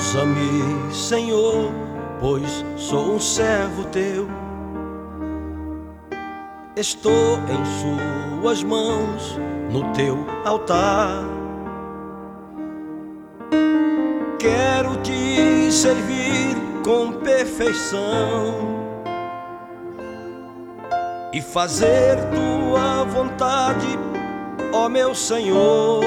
Usa-me, Senhor, pois sou um servo teu. Estou em suas mãos, no teu altar. Quero te servir com perfeição e fazer tua vontade, ó meu Senhor.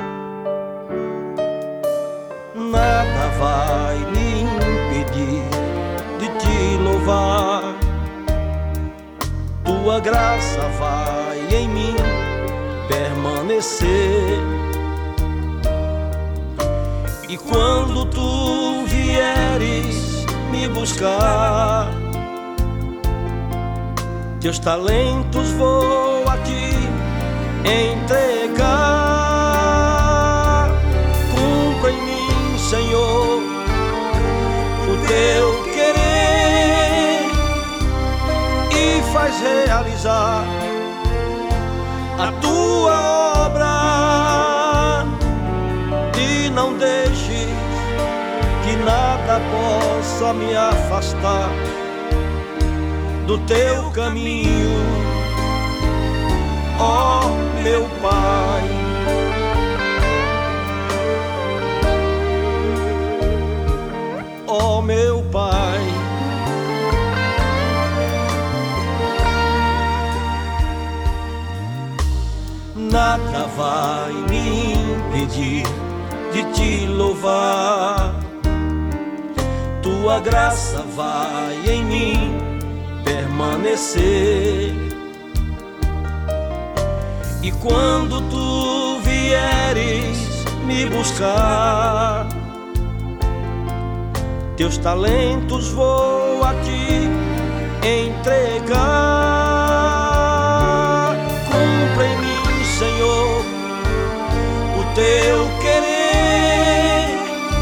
Nada vai me impedir de te louvar. Tua graça vai em mim permanecer. E quando tu vieres me buscar, teus talentos vou a ti entregar. Cumpra em mim, Senhor, o teu querer e faz realizar a tua obra. E não deixes que nada possa me afastar do teu caminho, ó meu Pai. Ó meu Pai, nada vai me impedir de te louvar. Tua graça vai em mim permanecer. E quando tu vieres me buscar, teus talentos vou a ti entregar. Cumpra em mim, Senhor, o teu querer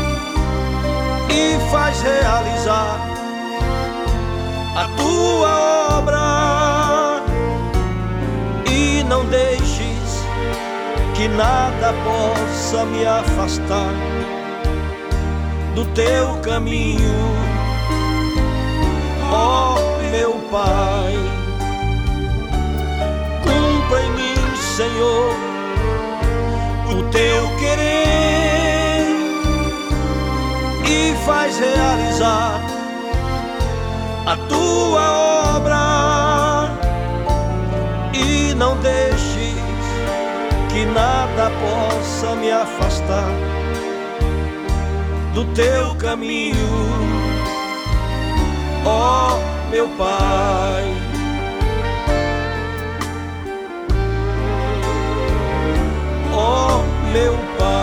e faz realizar a tua obra. E não deixes que nada possa me afastar do teu caminho, ó meu Pai. Cumpra em mim, Senhor, o teu querer e faz realizar a tua obra. E não deixes que nada possa me afastar do teu caminho, ó meu Pai. Ó meu Pai.